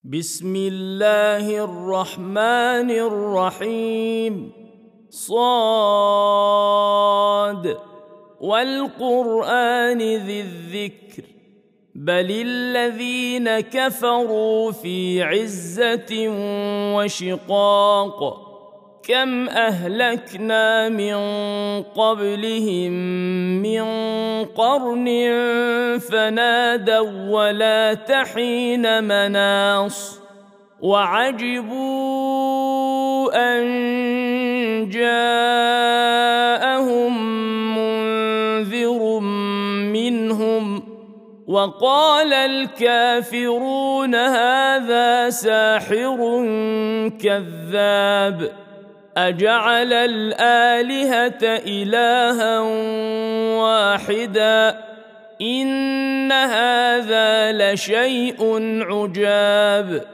بسم الله الرحمن الرحيم. صاد والقرآن ذي الذكر بل الذين كفروا في عزة وشقاق كم أهلكنا من قبلهم من قرن فنادوا ولا تحين مناص وعجبوا أن جاءهم منذر منهم وقال الكافرون هذا ساحر كذاب أجعل الآلهة إلها واحدا إن هذا لشيء عجاب.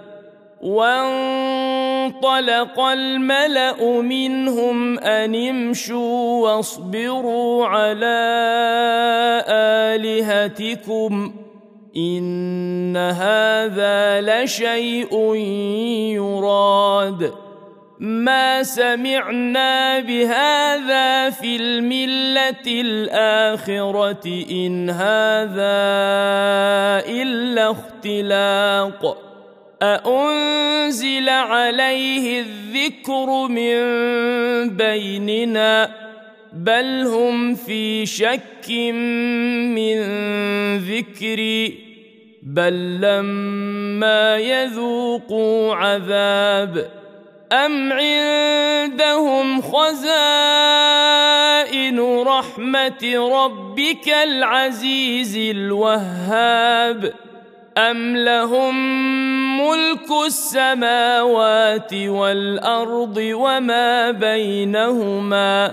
وانطلق الملأ منهم أن امشوا واصبروا على آلهتكم إن هذا لشيء يراد ما سمعنا بهذا في الملة الآخرة إن هذا إلا اختلاق أأنزل عليه الذكر من بيننا بل هم في شك من ذكري بل لما يذوقوا عذاب أم عندهم خزائن رحمة ربك العزيز الوهاب أم لهم ملك السماوات والأرض وما بينهما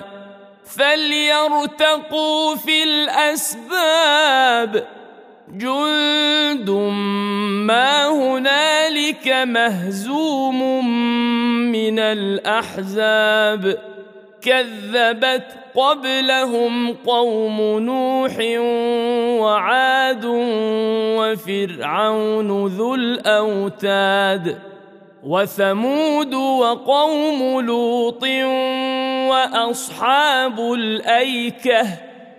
فليرتقوا في الأسباب جند ما هنالك مهزوم من الأحزاب كذبت قبلهم قوم نوح وعاد وفرعون ذو الأوتاد وثمود وقوم لوط وأصحاب الأيكة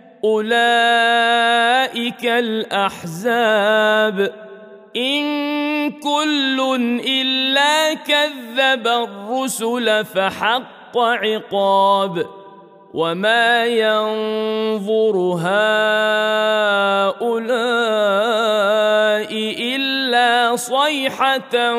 أولئك الأحزاب إن كل إلا كذب الرسل فحق عقاب وما ينظر هؤلاء إلا صيحة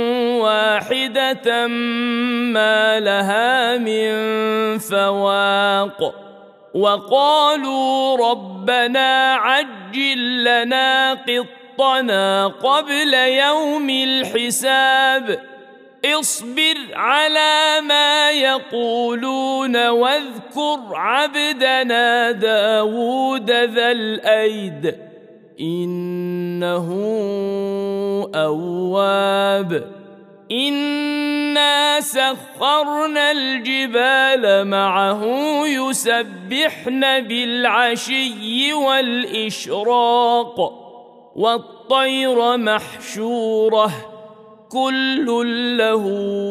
واحدة ما لها من فواق وقالوا ربنا عجل لنا قطنا قبل يوم الحساب اصبر على ما يقولون واذكر عبدنا داود ذا الأيد إنه أواب إنا سخرنا الجبال معه يسبحن بالعشي والإشراق والطير محشورة كل له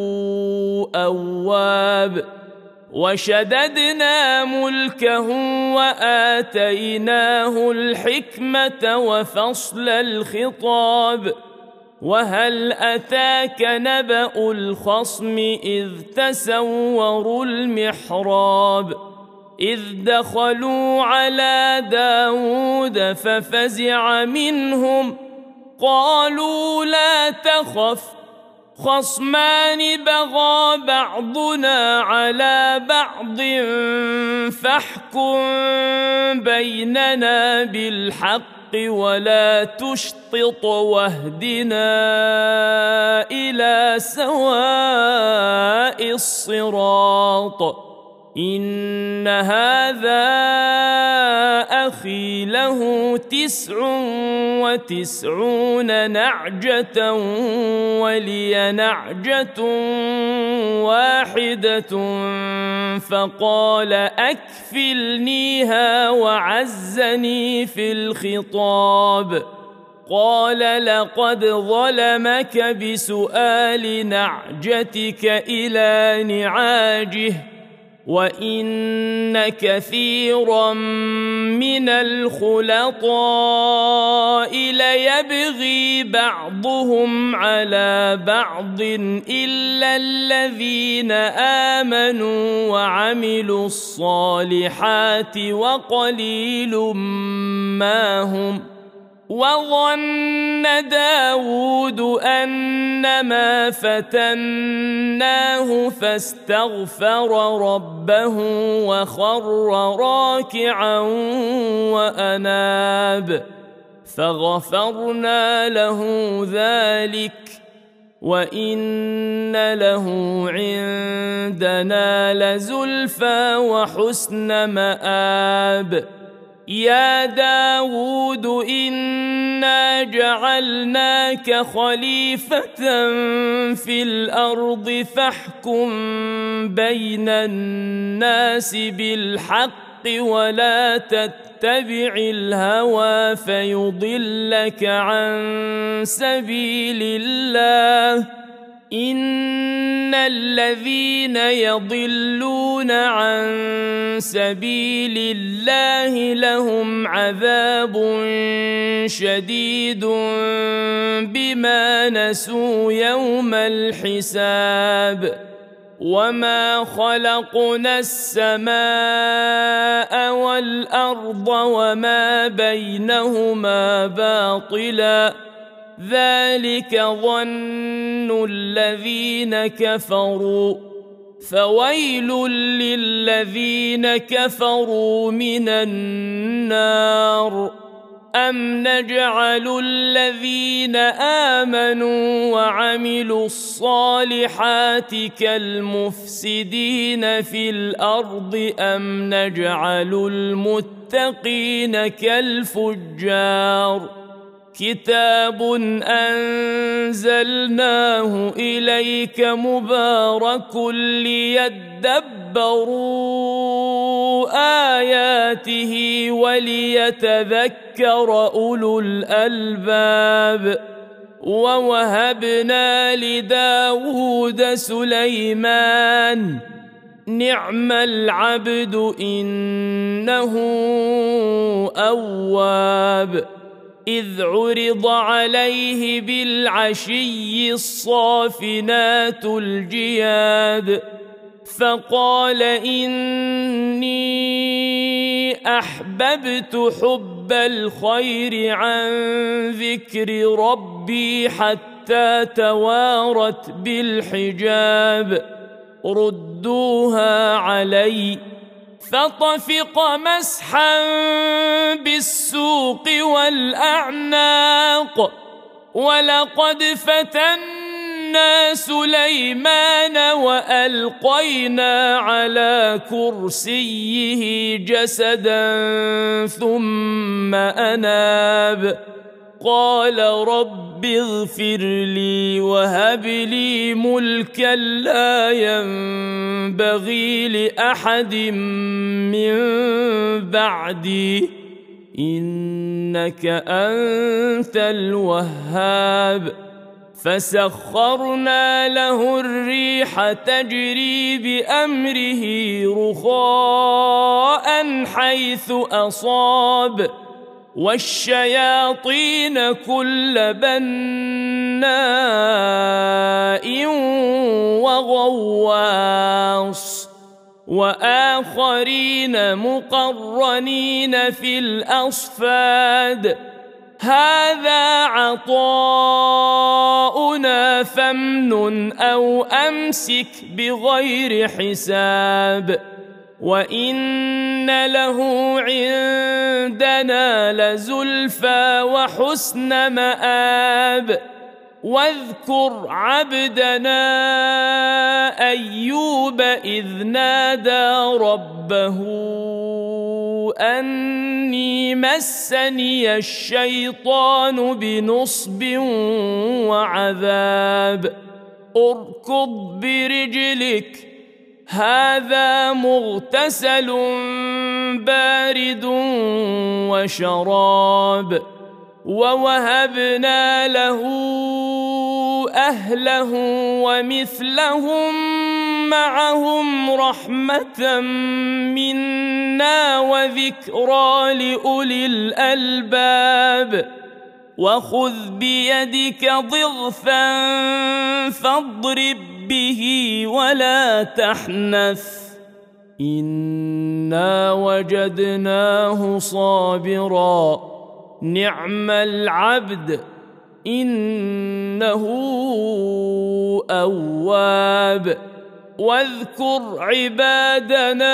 أواب وشددنا ملكه وآتيناه الحكمة وفصل الخطاب وهل أتاك نبأ الخصم إذ تسوروا المحراب إذ دخلوا على داود ففزع منهم قالوا لا تخف خصمان بغى بعضنا على بعض فاحكم بيننا بالحق ولا تشطط واهدنا إلى سواء الصراط إن هذا أخي له 99 نعجة ولي نعجة واحدة فقال أكفلنيها وعزني في الخطاب قال لقد ظلمك بسؤال نعجتك إلى نعاجه وإن كثيرا من الخلطاء ليبغي بعضهم على بعض إلا الذين آمنوا وعملوا الصالحات وقليل ما هم. وظن داود أنما فتناه فاستغفر ربه وخر راكعا وأناب فغفرنا له ذلك وإن له عندنا لزلفى وحسن مآب. يا داود إنا جعلناك خليفة في الأرض فاحكم بين الناس بالحق ولا تتبع الهوى فيضلك عن سبيل الله. إن الذين يضلون عن سبيل الله لهم عذاب شديد بما نسوا يوم الحساب. وما خلقنا السماء والأرض وما بينهما باطلا ذلك ظن الذين كفروا فويل للذين كفروا من النار. أم نجعل الذين آمنوا وعملوا الصالحات كالمفسدين في الأرض أم نجعل المتقين كالفجار. كتاب أنزلناه إليك مبارك ليدبروا آياته وليتذكر أولو الألباب. ووهبنا لداود سليمان نعم العبد إنه أواب. إذ عرض عليه بالعشي الصافنات الجياد فقال إني أحببت حب الخير عن ذكر ربي حتى توارت بالحجاب ردوها علي فطفق مسحا بالسوق والأعناق. ولقد فتنا سليمان وألقينا على كرسيه جسدا ثم أناب قال رب اغفر لي وهب لي ملكا لا ينبغي لأحد من بعدي إنك أنت الوهاب. فسخرنا له الريح تجري بأمره رخاء حيث أصاب والشياطين كل بناء وغواص وآخرين مقرنين في الأصفاد. هذا عطاؤنا فامنن أو أمسك بغير حساب وإن له عندنا لزلفى وحسن مآب. واذكر عبدنا أيوب إذ نادى ربه أني مسني الشيطان بنصب وعذاب. اركض برجلك هذا مغتسل بارد وشراب. ووهبنا له أهله ومثلهم معهم رحمة منا وذكرى لأولي الألباب وخذ بيدك ضغثا فاضرب به ولا تحنث إنا وجدناه صابرا نعم العبد إنه أواب واذكر عبادنا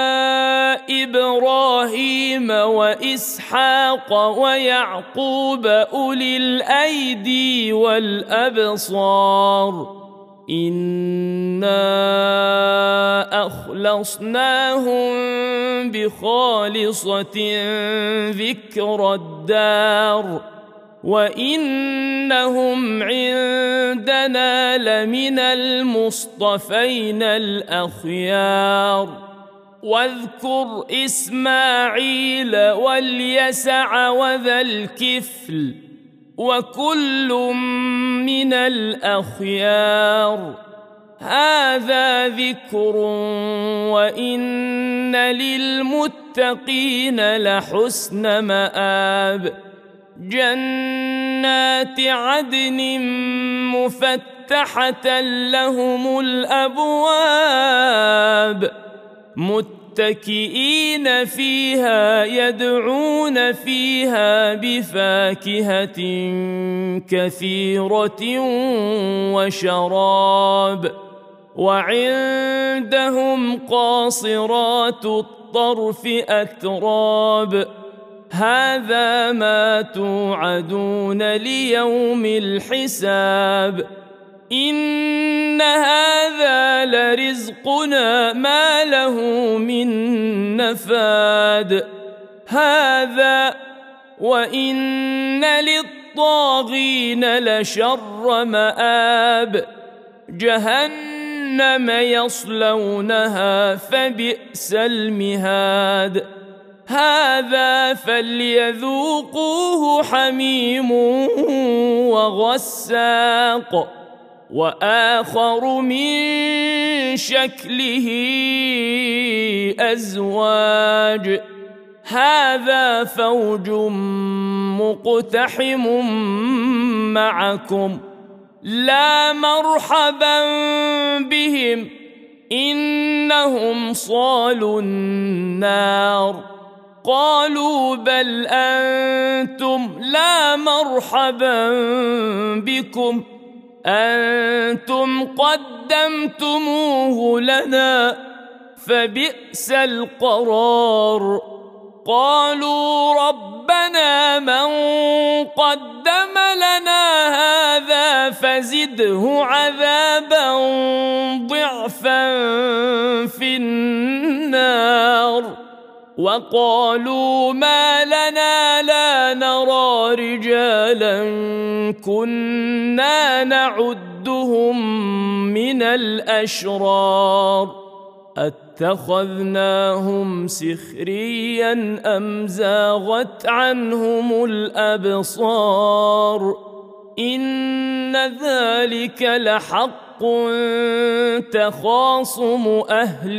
إبراهيم وإسحاق ويعقوب أولي الأيدي والأبصار إنا أخلصناهم بخالصة ذكر الدار وإنهم عندنا لمن المصطفين الأخيار واذكر إسماعيل واليسع وذا الكفل وكل من الأخيار هذا ذكر وإن للمتقين لحسن مآب جنات عدن مفتحة لهم الأبواب متكئين فيها يدعون فيها بفاكهة كثيرة وشراب وعندهم قاصرات الطرف أتراب هذا ما توعدون ليوم الحساب إن هذا لرزقنا ما له من نفاد هذا وإن للطاغين لشر مآب جهنم يصلونها فبئس المهاد هذا فليذوقوه حميم وغساق وآخر من شكله أزواج هذا فوج مقتحم معكم لا مرحبا بهم إنهم صالوا النار قالوا بل أنتم لا مرحبا بكم أنتم قدمتموه لنا فبئس القرار قالوا ربنا من قدم لنا هذا فزده عذابا ضعفا في النار وقالوا ما لنا لا نرى رجالا كنا نعدهم من الأشرار اتخذناهم سخريا أم زاغت عنهم الأبصار إن ذلك لحق تخاصم أهل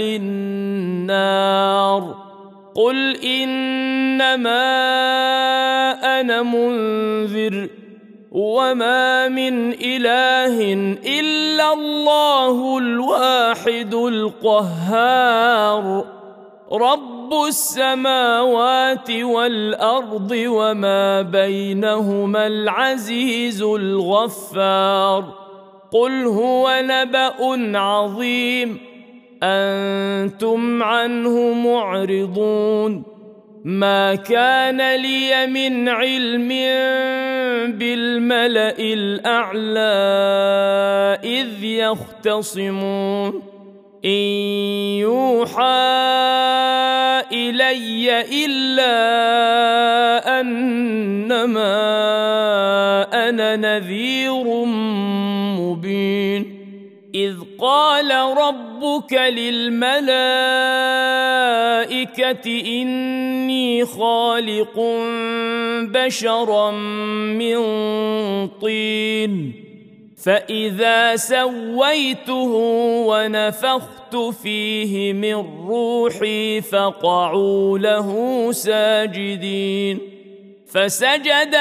النار قل إنما أنا منذر وما من إله إلا الله الواحد القهار رب السماوات والأرض وما بينهما العزيز الغفار قل هو نبأ عظيم أنتم عنه معرضون ما كان لي من علم بالملأ الأعلى إذ يختصمون إن يوحى إلي إلا أنما أنا نذير مبين إذ قال ربك للملائكة إني خالق بشرا من طين فإذا سويته ونفخت فيه من روحي فقعوا له ساجدين فسجد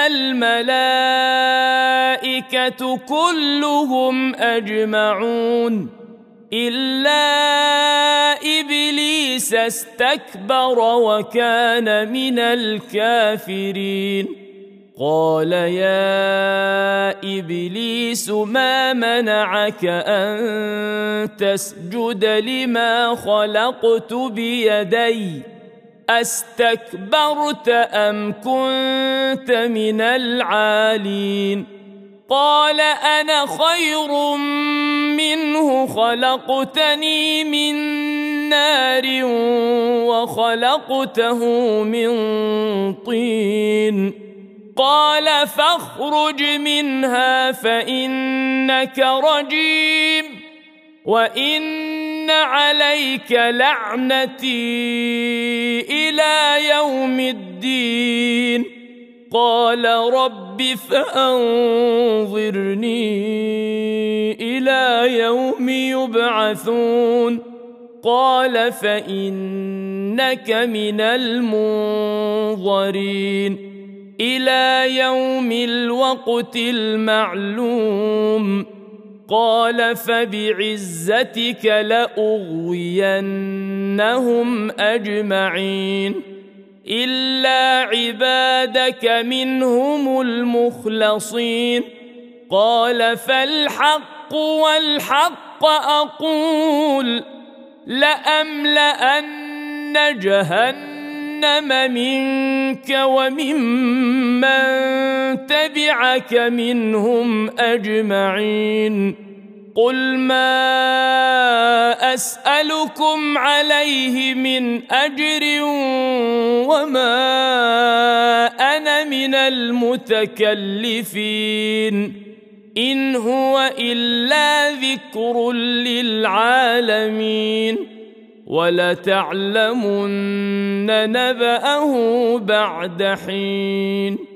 الملائكة كلهم أجمعون إلا إبليس استكبر وكان من الكافرين قال يا إبليس ما منعك أن تسجد لما خلقت بيدي أستكبرت أم كنت من العالين قال أنا خير منه خلقتني من نار وخلقته من طين قال فاخرج منها فإنك رجيم وإن عليك لعنتي إلى يوم الدين قال رب فأنظرني إلى يوم يبعثون قال فإنك من المنظرين إلى يوم الوقت المعلوم قال فبعزتك لأغوينهم أجمعين إلا عبادك منهم المخلصين قال فالحق والحق أقول لأملأن جهنم منك وممن تبعك منهم أجمعين قل ما أسألكم عليه من أجر وما أنا من المتكلفين إن هو إلا ذكر للعالمين ولتعلمن نبأه بعد حين